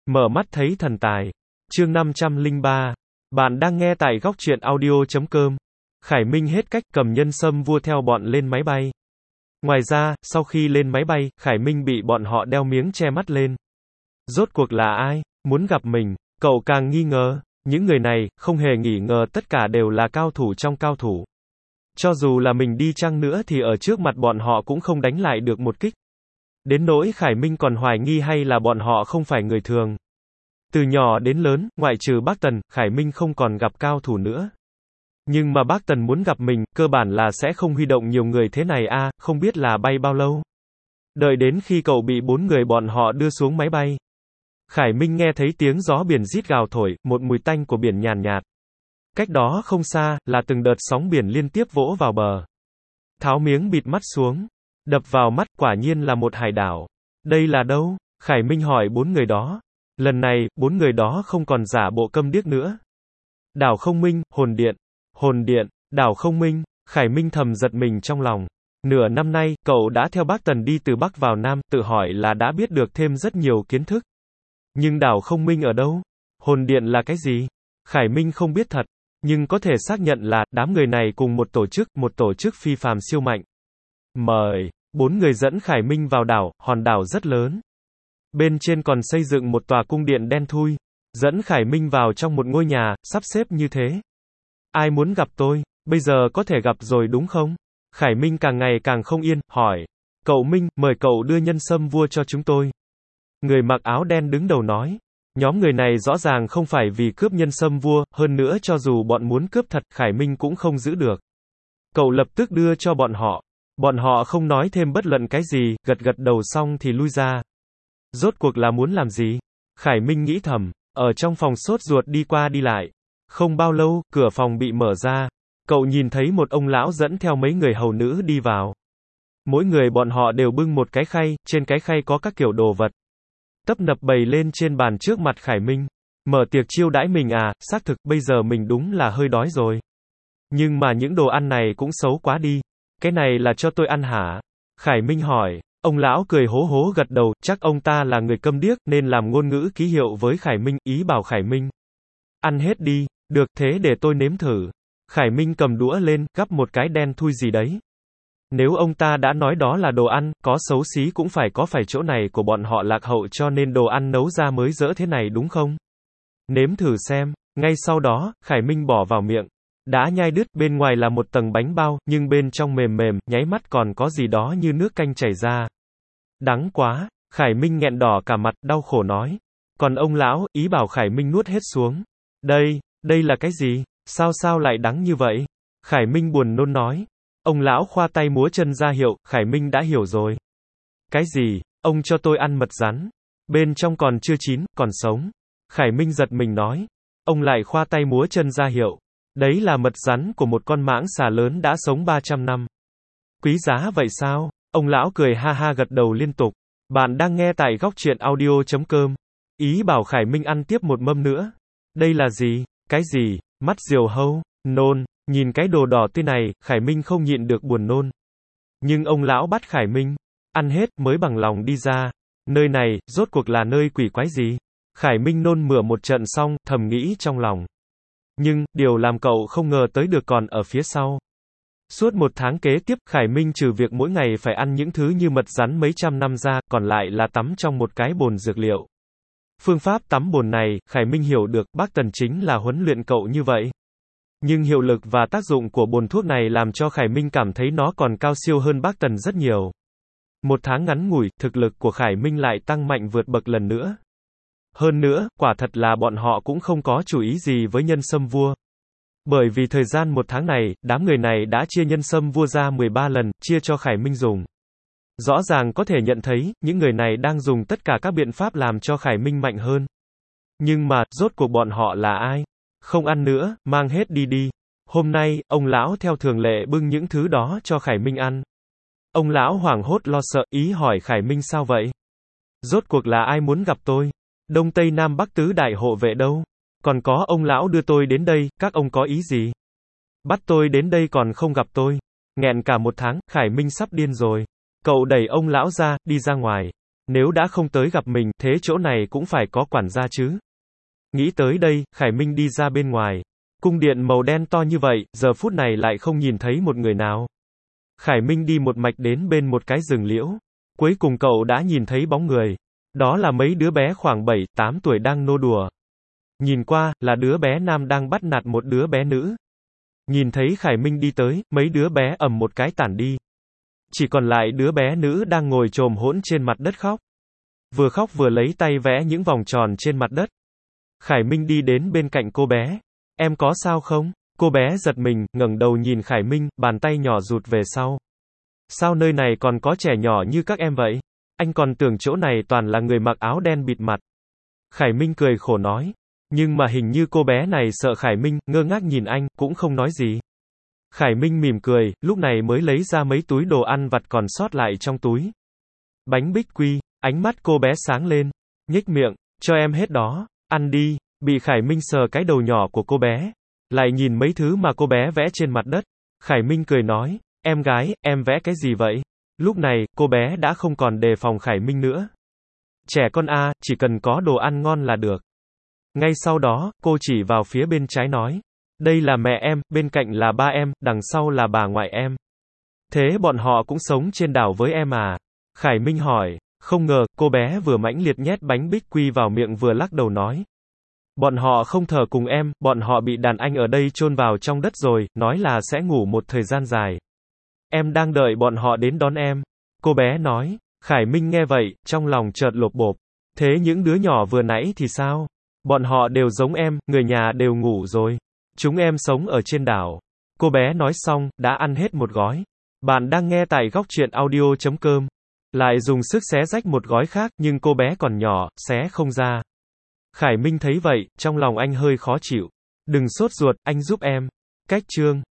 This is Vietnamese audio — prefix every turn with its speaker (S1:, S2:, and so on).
S1: Mở mắt thấy thần tài. Chương 503. Bạn đang nghe tại góc truyện audio.com. Khải Minh hết cách cầm nhân sâm vua theo bọn lên máy bay. Ngoài ra, sau khi lên máy bay, Khải Minh bị bọn họ đeo miếng che mắt lên. Rốt cuộc là ai? Muốn gặp mình? Cậu càng nghi ngờ. Những người này, không hề nghi ngờ tất cả đều là cao thủ trong cao thủ. Cho dù là mình đi chăng nữa thì ở trước mặt bọn họ cũng không đánh lại được một kích. Đến nỗi Khải Minh còn hoài nghi hay là bọn họ không phải người thường. Từ nhỏ đến lớn, ngoại trừ bác Tần, Khải Minh không còn gặp cao thủ nữa. Nhưng mà bác Tần muốn gặp mình, cơ bản là sẽ không huy động nhiều người thế này a, không biết là bay bao lâu. Đợi đến khi cậu bị 4 người bọn họ đưa xuống máy bay. Khải Minh nghe thấy tiếng gió biển rít gào thổi, một mùi tanh của biển nhàn nhạt. Cách đó không xa, là từng đợt sóng biển liên tiếp vỗ vào bờ. Tháo miếng bịt mắt xuống. Đập vào mắt, quả nhiên là một hải đảo. Đây là đâu? Khải Minh hỏi 4 người đó. Lần này, 4 người đó không còn giả bộ câm điếc nữa. Đảo Không Minh, Hồn Điện, đảo Không Minh. Khải Minh thầm giật mình trong lòng. Nửa năm nay, cậu đã theo bác Tần đi từ Bắc vào Nam, tự hỏi là đã biết được thêm rất nhiều kiến thức. Nhưng đảo Không Minh ở đâu? Hồn Điện là cái gì? Khải Minh không biết thật, nhưng có thể xác nhận là, đám người này cùng một tổ chức phi phàm siêu mạnh. Mời, 4 người dẫn Khải Minh vào đảo, hòn đảo rất lớn. Bên trên còn xây dựng một tòa cung điện đen thui. Dẫn Khải Minh vào trong một ngôi nhà, sắp xếp như thế. Ai muốn gặp tôi? Bây giờ có thể gặp rồi đúng không? Khải Minh càng ngày càng không yên, hỏi. Cậu Minh, mời cậu đưa nhân sâm vua cho chúng tôi. Người mặc áo đen đứng đầu nói. Nhóm người này rõ ràng không phải vì cướp nhân sâm vua, hơn nữa cho dù bọn muốn cướp thật, Khải Minh cũng không giữ được. Cậu lập tức đưa cho bọn họ. Bọn họ không nói thêm bất luận cái gì, gật gật đầu xong thì lui ra. Rốt cuộc là muốn làm gì? Khải Minh nghĩ thầm, ở trong phòng sốt ruột đi qua đi lại. Không bao lâu, cửa phòng bị mở ra. Cậu nhìn thấy một ông lão dẫn theo mấy người hầu nữ đi vào. Mỗi người bọn họ đều bưng một cái khay, trên cái khay có các kiểu đồ vật. Tấp nập bày lên trên bàn trước mặt Khải Minh. Mở tiệc chiêu đãi mình à, xác thực, bây giờ mình đúng là hơi đói rồi. Nhưng mà những đồ ăn này cũng xấu quá đi. Cái này là cho tôi ăn hả? Khải Minh hỏi. Ông lão cười hố hố gật đầu, chắc ông ta là người câm điếc, nên làm ngôn ngữ ký hiệu với Khải Minh, ý bảo Khải Minh. Ăn hết đi, được thế để tôi nếm thử. Khải Minh cầm đũa lên, gắp một cái đen thui gì đấy. Nếu ông ta đã nói đó là đồ ăn, có xấu xí cũng phải chỗ này của bọn họ lạc hậu cho nên đồ ăn nấu ra mới dỡ thế này đúng không? Nếm thử xem. Ngay sau đó, Khải Minh bỏ vào miệng. Đã nhai đứt, bên ngoài là một tầng bánh bao, nhưng bên trong mềm mềm, nháy mắt còn có gì đó như nước canh chảy ra. Đắng quá, Khải Minh nghẹn đỏ cả mặt, đau khổ nói. Còn ông lão, ý bảo Khải Minh nuốt hết xuống. Đây là cái gì? Sao lại đắng như vậy? Khải Minh buồn nôn nói. Ông lão khoa tay múa chân ra hiệu, Khải Minh đã hiểu rồi. Cái gì? Ông cho tôi ăn mật rắn. Bên trong còn chưa chín, còn sống. Khải Minh giật mình nói. Ông lại khoa tay múa chân ra hiệu. Đấy là mật rắn của một con mãng xà lớn đã sống 300 năm. Quý giá vậy sao? Ông lão cười ha ha gật đầu liên tục. Bạn đang nghe tại góc truyện audio.com. Ý bảo Khải Minh ăn tiếp một mâm nữa. Đây là gì? Cái gì? Mắt diều hâu? Nôn. Nhìn cái đồ đỏ tươi này, Khải Minh không nhịn được buồn nôn. Nhưng ông lão bắt Khải Minh ăn hết mới bằng lòng đi ra. Nơi này, rốt cuộc là nơi quỷ quái gì? Khải Minh nôn mửa một trận xong, thầm nghĩ trong lòng. Nhưng, điều làm cậu không ngờ tới được còn ở phía sau. Suốt một tháng kế tiếp, Khải Minh trừ việc mỗi ngày phải ăn những thứ như mật rắn mấy trăm năm ra, còn lại là tắm trong một cái bồn dược liệu. Phương pháp tắm bồn này, Khải Minh hiểu được, bác Tần chính là huấn luyện cậu như vậy. Nhưng hiệu lực và tác dụng của bồn thuốc này làm cho Khải Minh cảm thấy nó còn cao siêu hơn bác Tần rất nhiều. Một tháng ngắn ngủi, thực lực của Khải Minh lại tăng mạnh vượt bậc lần nữa. Hơn nữa, quả thật là bọn họ cũng không có chủ ý gì với nhân sâm vua. Bởi vì thời gian một tháng này, đám người này đã chia nhân sâm vua ra 13 lần, chia cho Khải Minh dùng. Rõ ràng có thể nhận thấy, những người này đang dùng tất cả các biện pháp làm cho Khải Minh mạnh hơn. Nhưng mà, rốt cuộc bọn họ là ai? Không ăn nữa, mang hết đi. Hôm nay, ông lão theo thường lệ bưng những thứ đó cho Khải Minh ăn. Ông lão hoảng hốt lo sợ, ý hỏi Khải Minh sao vậy? Rốt cuộc là ai muốn gặp tôi? Đông Tây Nam Bắc tứ đại hộ vệ đâu? Còn có ông lão đưa tôi đến đây, các ông có ý gì? Bắt tôi đến đây còn không gặp tôi. Nghẹn cả một tháng, Khải Minh sắp điên rồi. Cậu đẩy ông lão ra, đi ra ngoài. Nếu đã không tới gặp mình, thế chỗ này cũng phải có quản gia chứ. Nghĩ tới đây, Khải Minh đi ra bên ngoài. Cung điện màu đen to như vậy, giờ phút này lại không nhìn thấy một người nào. Khải Minh đi một mạch đến bên một cái rừng liễu. Cuối cùng cậu đã nhìn thấy bóng người. Đó là mấy đứa bé khoảng 7-8 tuổi đang nô đùa. Nhìn qua, là đứa bé nam đang bắt nạt một đứa bé nữ. Nhìn thấy Khải Minh đi tới, mấy đứa bé ầm một cái tản đi. Chỉ còn lại đứa bé nữ đang ngồi chồm hỗn trên mặt đất khóc. Vừa khóc vừa lấy tay vẽ những vòng tròn trên mặt đất. Khải Minh đi đến bên cạnh cô bé. Em có sao không? Cô bé giật mình, ngẩng đầu nhìn Khải Minh, bàn tay nhỏ rụt về sau. Sao nơi này còn có trẻ nhỏ như các em vậy? Anh còn tưởng chỗ này toàn là người mặc áo đen bịt mặt. Khải Minh cười khổ nói. Nhưng mà hình như cô bé này sợ Khải Minh, ngơ ngác nhìn anh, cũng không nói gì. Khải Minh mỉm cười, lúc này mới lấy ra mấy túi đồ ăn vặt còn sót lại trong túi. Bánh bích quy, ánh mắt cô bé sáng lên. Nhếch miệng, cho em hết đó, ăn đi. Bị Khải Minh sờ cái đầu nhỏ của cô bé. Lại nhìn mấy thứ mà cô bé vẽ trên mặt đất. Khải Minh cười nói, em gái, em vẽ cái gì vậy? Lúc này, cô bé đã không còn đề phòng Khải Minh nữa. Trẻ con a, chỉ cần có đồ ăn ngon là được. Ngay sau đó, cô chỉ vào phía bên trái nói. Đây là mẹ em, bên cạnh là ba em, đằng sau là bà ngoại em. Thế bọn họ cũng sống trên đảo với em à? Khải Minh hỏi. Không ngờ, cô bé vừa mãnh liệt nhét bánh bích quy vào miệng vừa lắc đầu nói. Bọn họ không thờ cùng em, bọn họ bị đàn anh ở đây chôn vào trong đất rồi, nói là sẽ ngủ một thời gian dài. Em đang đợi bọn họ đến đón em. Cô bé nói. Khải Minh nghe vậy, trong lòng chợt lột bột. Thế những đứa nhỏ vừa nãy thì sao? Bọn họ đều giống em, người nhà đều ngủ rồi. Chúng em sống ở trên đảo. Cô bé nói xong, đã ăn hết một gói. Bạn đang nghe tại góc truyện audio.com. Lại dùng sức xé rách một gói khác, nhưng cô bé còn nhỏ, xé không ra. Khải Minh thấy vậy, trong lòng anh hơi khó chịu. Đừng sốt ruột, anh giúp em. Cách chương